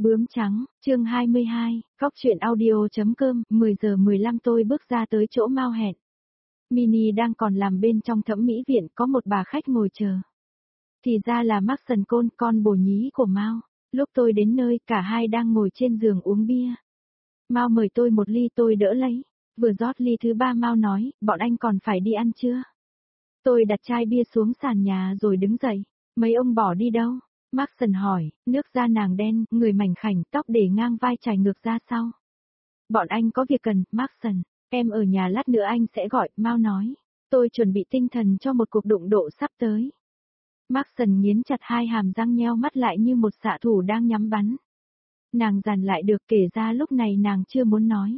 Bướm trắng, chương 22, góc truyện audio.com, 10 giờ 15 tôi bước ra tới chỗ Mao hẹn. Mini đang còn làm bên trong thẩm mỹ viện, có một bà khách ngồi chờ. Thì ra là Maxson Côn, con bồ nhí của Mao. Lúc tôi đến nơi, cả hai đang ngồi trên giường uống bia. Mao mời tôi một ly, tôi đỡ lấy. Vừa rót ly thứ ba Mao nói, bọn anh còn phải đi ăn chưa? Tôi đặt chai bia xuống sàn nhà rồi đứng dậy. Mấy ông bỏ đi đâu? Maxson hỏi, nước da nàng đen, người mảnh khảnh, tóc để ngang vai trải ngược ra sau. Bọn anh có việc cần, Maxson, em ở nhà lát nữa anh sẽ gọi, Mao nói. Tôi chuẩn bị tinh thần cho một cuộc đụng độ sắp tới. Maxson nghiến chặt hai hàm răng nheo mắt lại như một xạ thủ đang nhắm bắn. Nàng dàn lại được, kể ra lúc này nàng chưa muốn nói.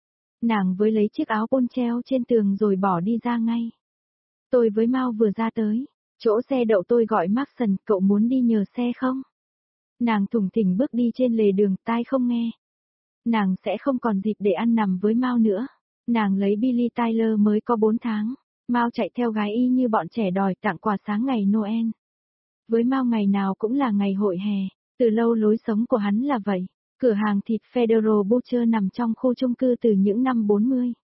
Nàng với lấy chiếc áo pôn treo trên tường rồi bỏ đi ra ngay. Tôi với Mao vừa ra tới. Chỗ xe đậu tôi gọi Maxson, cậu muốn đi nhờ xe không? Nàng thủng thỉnh bước đi trên lề đường, tai không nghe. Nàng sẽ không còn dịp để ăn nằm với Mao nữa. Nàng lấy Billy Tyler mới có 4 tháng. Mao chạy theo gái y như bọn trẻ đòi tặng quà sáng ngày Noel. Với Mao ngày nào cũng là ngày hội hè, từ lâu lối sống của hắn là vậy. Cửa hàng thịt Federal Butcher nằm trong khu chung cư từ những năm 40.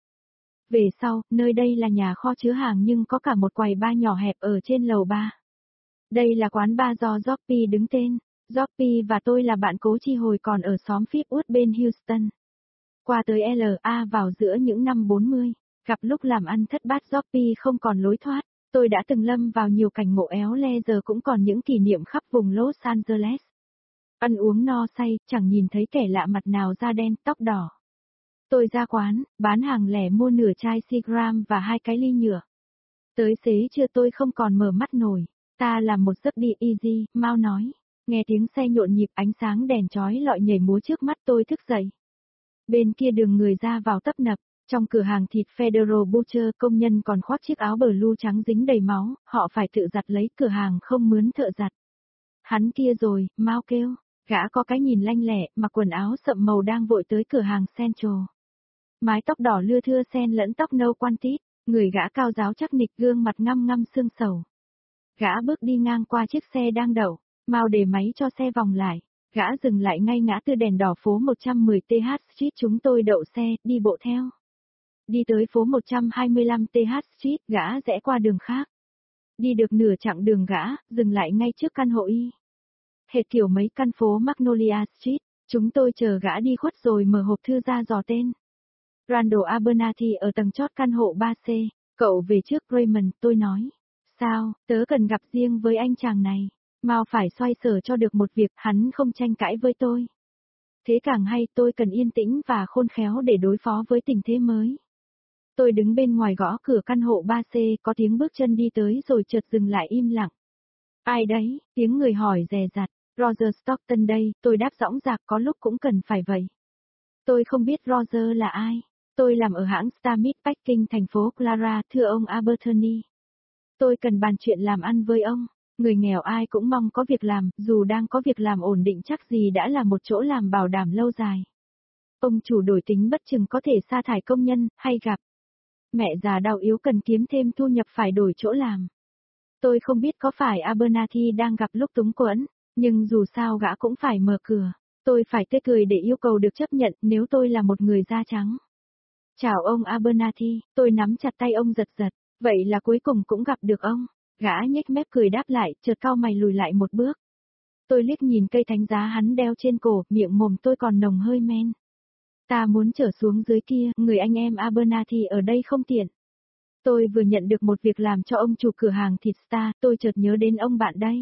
Về sau, nơi đây là nhà kho chứa hàng nhưng có cả một quầy bar nhỏ hẹp ở trên lầu 3. Đây là quán bar do Joppy đứng tên. Joppy và tôi là bạn cố chi hồi còn ở xóm Fitwood bên Houston. Qua tới LA vào giữa những năm 40, gặp lúc làm ăn thất bát Joppy không còn lối thoát. Tôi đã từng lâm vào nhiều cảnh ngộ éo le, giờ cũng còn những kỷ niệm khắp vùng Los Angeles. Ăn uống no say, chẳng nhìn thấy kẻ lạ mặt nào da đen, tóc đỏ. Tôi ra quán, bán hàng lẻ mua nửa chai Seagram và 2 cái ly nhựa. Tới xế trưa tôi không còn mở mắt nổi. Ta làm một giấc đi easy, Mao nói. Nghe tiếng xe nhộn nhịp, ánh sáng đèn chói lọi nhảy múa trước mắt, tôi thức dậy. Bên kia đường người ra vào tấp nập. Trong cửa hàng thịt Federal Butcher, công nhân còn khoác chiếc áo blue trắng dính đầy máu, họ phải tự giặt lấy, cửa hàng không mướn thợ giặt. Hắn kia rồi, Mao kêu. Gã có cái nhìn lanh lẹ, mặc quần áo sậm màu đang vội tới cửa hàng Central. Mái tóc đỏ lưa thưa xen lẫn tóc nâu quan tít, người gã cao ráo chắc nịch, gương mặt ngăm ngăm sương sầu. Gã bước đi ngang qua chiếc xe đang đậu, Mao để máy cho xe vòng lại, gã dừng lại ngay ngã tư đèn đỏ phố 110 TH Street, chúng tôi đậu xe, đi bộ theo. Đi tới phố 125 TH Street, gã rẽ qua đường khác. Đi được nửa chặng đường gã, dừng lại ngay trước căn hộ Y. Hệt kiểu mấy căn phố Magnolia Street, chúng tôi chờ gã đi khuất rồi mở hộp thư ra dò tên. Randall Abernathy ở tầng chót căn hộ 3C, cậu về trước Raymond, tôi nói. Sao, tớ cần gặp riêng với anh chàng này. Mao phải xoay sở cho được một việc, hắn không tranh cãi với tôi. Thế càng hay, tôi cần yên tĩnh và khôn khéo để đối phó với tình thế mới. Tôi đứng bên ngoài gõ cửa căn hộ 3C, có tiếng bước chân đi tới rồi chợt dừng lại im lặng. Ai đấy, tiếng người hỏi dè dặt. Roger Stockton đây, tôi đáp dõng dạc, có lúc cũng cần phải vậy. Tôi không biết Roger là ai. Tôi làm ở hãng Star Meatpacking thành phố Clara, thưa ông Albertoni. Tôi cần bàn chuyện làm ăn với ông. Người nghèo ai cũng mong có việc làm, dù đang có việc làm ổn định chắc gì đã là một chỗ làm bảo đảm lâu dài. Ông chủ đổi tính bất chừng có thể sa thải công nhân, hay gặp mẹ già đau yếu cần kiếm thêm thu nhập phải đổi chỗ làm. Tôi không biết có phải Abernathy đang gặp lúc túng quẫn, nhưng dù sao gã cũng phải mở cửa. Tôi phải tươi cười để yêu cầu được chấp nhận nếu tôi là một người da trắng. Chào ông Abernathy, tôi nắm chặt tay ông giật giật, vậy là cuối cùng cũng gặp được ông. Gã nhếch mép cười đáp lại, chợt cau mày lùi lại một bước. Tôi liếc nhìn cây thánh giá hắn đeo trên cổ, miệng mồm tôi còn nồng hơi men. Ta muốn trở xuống dưới kia, người anh em Abernathy ở đây không tiện. Tôi vừa nhận được một việc làm cho ông chủ cửa hàng thịt Star, tôi chợt nhớ đến ông bạn đây.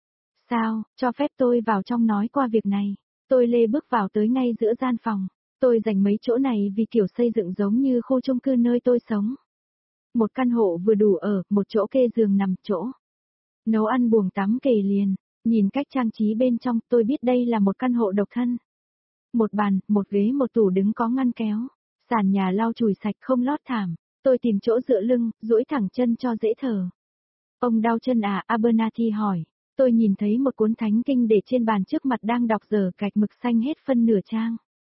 Sao, cho phép tôi vào trong nói qua việc này. Tôi lê bước vào tới ngay giữa gian phòng. Tôi dành mấy chỗ này vì kiểu xây dựng giống như khu chung cư nơi tôi sống. Một căn hộ vừa đủ ở, một chỗ kê giường nằm chỗ. Nấu ăn buồng tắm kề liền, nhìn cách trang trí bên trong tôi biết đây là một căn hộ độc thân. Một bàn, một ghế, một tủ đứng có ngăn kéo. Sàn nhà lau chùi sạch không lót thảm. Tôi tìm chỗ dựa lưng, duỗi thẳng chân cho dễ thở. Ông đau chân à? Abernathy hỏi. Tôi nhìn thấy một cuốn thánh kinh để trên bàn trước mặt đang đọc dở gạch mực xanh hết phân nửa trang.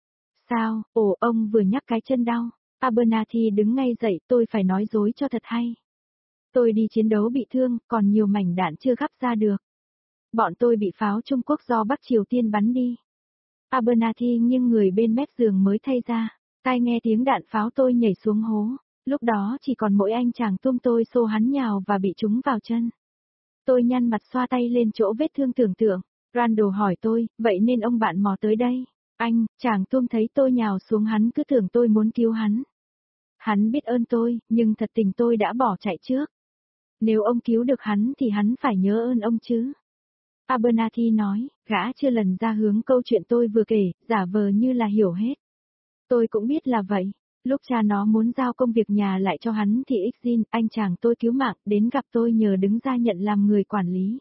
Sao, ông vừa nhắc cái chân đau. Abernathy đứng ngay dậy, tôi phải nói dối cho thật hay. Tôi đi chiến đấu bị thương, còn nhiều mảnh đạn chưa gắp ra được. Bọn tôi bị pháo Trung Quốc do Bắc Triều Tiên bắn đi. Abernathy nghiêng người bên mép giường mới thay ra, tai nghe tiếng đạn pháo tôi nhảy xuống hố, lúc đó chỉ còn mỗi anh chàng tôm tôi xô hắn nhào và bị trúng vào chân. Tôi nhăn mặt xoa tay lên chỗ vết thương tưởng tượng, Randall hỏi tôi, vậy nên ông bạn mò tới đây. Anh, chàng tôm thấy tôi nhào xuống hắn cứ tưởng tôi muốn cứu hắn. Hắn biết ơn tôi, nhưng thật tình tôi đã bỏ chạy trước. Nếu ông cứu được hắn thì hắn phải nhớ ơn ông chứ. Abernathy nói, gã chưa lần ra hướng câu chuyện tôi vừa kể, giả vờ như là hiểu hết. Tôi cũng biết là vậy. Lúc cha nó muốn giao công việc nhà lại cho hắn thì Ixin, anh chàng tôi cứu mạng, đến gặp tôi nhờ đứng ra nhận làm người quản lý.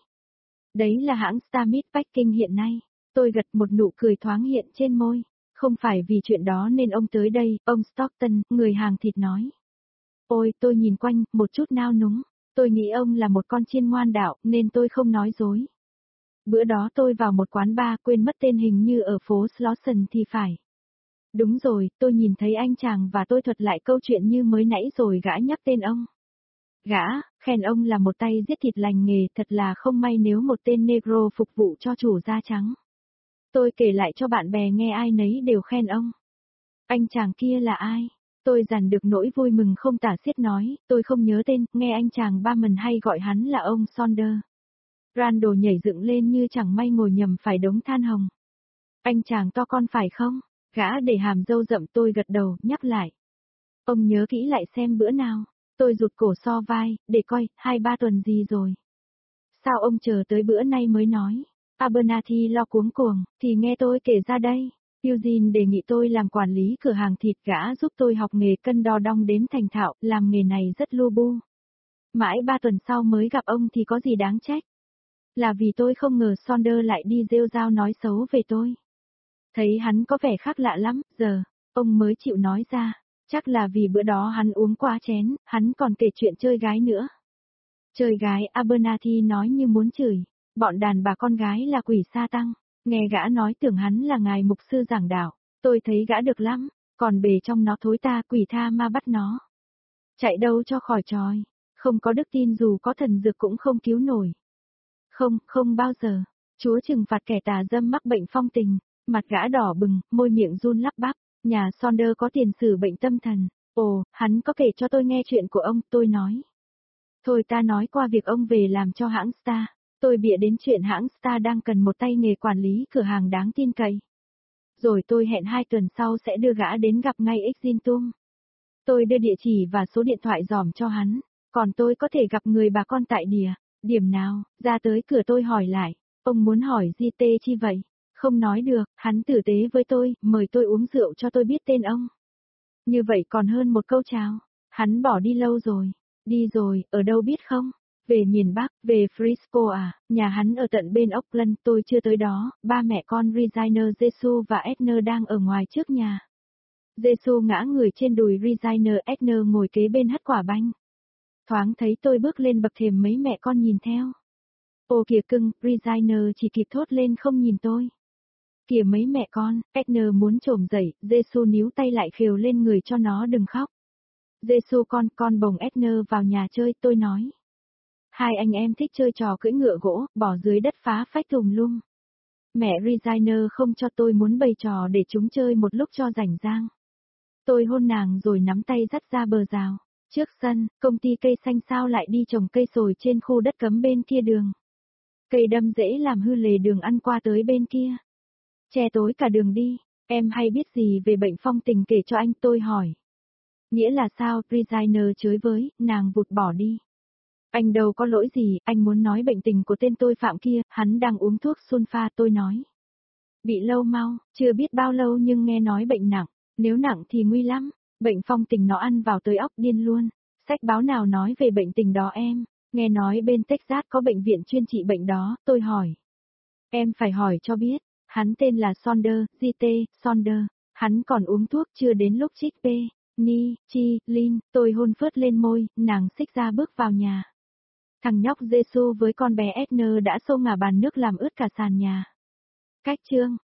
Đấy là hãng Starmid Packing hiện nay. Tôi gật một nụ cười thoáng hiện trên môi. Không phải vì chuyện đó nên ông tới đây, ông Stockton, người hàng thịt nói. Ôi, tôi nhìn quanh, một chút nao núng. Tôi nghĩ ông là một con chiên ngoan đạo, nên tôi không nói dối. Bữa đó tôi vào một quán bar quên mất tên hình như ở phố Slauson thì phải. Đúng rồi, tôi nhìn thấy anh chàng và tôi thuật lại câu chuyện như mới nãy rồi gã nhắc tên ông. Gã, khen ông là một tay giết thịt lành nghề, thật là không may nếu một tên negro phục vụ cho chủ da trắng. Tôi kể lại cho bạn bè nghe ai nấy đều khen ông. Anh chàng kia là ai? Tôi dằn được nỗi vui mừng không tả xiết nói, tôi không nhớ tên, nghe anh chàng Barman hay gọi hắn là ông Saunders. Randall nhảy dựng lên như chẳng may ngồi nhầm phải đống than hồng. Anh chàng to con phải không? Gã để hàm râu rậm tôi gật đầu, nhắc lại. Ông nhớ kỹ lại xem bữa nào. Tôi rụt cổ so vai, để coi, 2-3 tuần gì rồi. Sao ông chờ tới bữa nay mới nói? Abernathy lo cuống cuồng, thì nghe tôi kể ra đây. Eugene đề nghị tôi làm quản lý cửa hàng thịt, gã giúp tôi học nghề cân đo đong đếm thành thạo, làm nghề này rất lu bu. Mãi 3 tuần sau mới gặp ông thì có gì đáng trách. Là vì tôi không ngờ Saunders lại đi rêu rao nói xấu về tôi. Thấy hắn có vẻ khác lạ lắm, giờ, ông mới chịu nói ra. Chắc là vì bữa đó hắn uống quá chén, hắn còn kể chuyện chơi gái nữa. Chơi gái, Abernathy nói như muốn chửi. Bọn đàn bà con gái là quỷ sa tăng. Nghe gã nói tưởng hắn là ngài mục sư giảng đạo. Tôi thấy gã được lắm, còn bề trong nó thối ta quỷ tha ma bắt nó. Chạy đâu cho khỏi tròi. Không có đức tin dù có thần dược cũng không cứu nổi. Không, không bao giờ. Chúa trừng phạt kẻ tà dâm mắc bệnh phong tình. Mặt gã đỏ bừng, môi miệng run lắp bắp. Nhà Saunders có tiền sử bệnh tâm thần. Ồ, hắn có kể cho tôi nghe chuyện của ông, tôi nói. Thôi ta nói qua việc ông về làm cho hãng Star. Tôi bịa đến chuyện hãng Star đang cần một tay nghề quản lý cửa hàng đáng tin cậy. Rồi tôi hẹn 2 tuần sau sẽ đưa gã đến gặp ngay Exintum. Tôi đưa địa chỉ và số điện thoại dòm cho hắn. Còn tôi có thể gặp người bà con tại điểm nào, ra tới cửa tôi hỏi lại. Ông muốn hỏi gì tê chi vậy? Không nói được, hắn tử tế với tôi, mời tôi uống rượu cho tôi biết tên ông. Như vậy còn hơn một câu chào. Hắn bỏ đi lâu rồi. Đi rồi, ở đâu biết không? Về miền Bắc, về Frisco à, nhà hắn ở tận bên Auckland, tôi chưa tới đó, ba mẹ con Regina Jesu và Edna đang ở ngoài trước nhà. Jesu ngã người trên đùi Regina, Edna ngồi kế bên hất quả banh. Thoáng thấy tôi bước lên bậc thềm mấy mẹ con nhìn theo. Ô kìa cưng, Regina chỉ kịp thốt lên không nhìn tôi. Kìa mấy mẹ con, Edna muốn trồm dậy, Jesu níu tay lại khều lên người cho nó đừng khóc. Jesu con bồng Edna vào nhà chơi, tôi nói. Hai anh em thích chơi trò cưỡi ngựa gỗ, bỏ dưới đất phá phách tùm lum. Mẹ Regina không cho tôi muốn bày trò để chúng chơi một lúc cho rảnh rang. Tôi hôn nàng rồi nắm tay dắt ra bờ rào. Trước sân, công ty cây xanh sao lại đi trồng cây sồi trên khu đất cấm bên kia đường. Cây đâm dễ làm hư lề đường ăn qua tới bên kia. Che tối cả đường đi, em hay biết gì về bệnh phong tình kể cho anh, tôi hỏi. Nghĩa là sao, Regina chới với, nàng vụt bỏ đi. Anh đâu có lỗi gì, anh muốn nói bệnh tình của tên tôi phạm kia, hắn đang uống thuốc sulfa, tôi nói. Bị lâu mau, chưa biết bao lâu nhưng nghe nói bệnh nặng, nếu nặng thì nguy lắm, bệnh phong tình nó ăn vào tới óc điên luôn. Sách báo nào nói về bệnh tình đó em, nghe nói bên Texas có bệnh viện chuyên trị bệnh đó, tôi hỏi. Em phải hỏi cho biết, hắn tên là Saunders, J.T. Saunders, hắn còn uống thuốc chưa đến lúc trích P. Ni, Chi, Lin, tôi hôn phớt lên môi, nàng xích ra bước vào nhà. Thằng nhóc Giêsu với con bé Edna đã xô ngả bàn nước làm ướt cả sàn nhà. Cách chương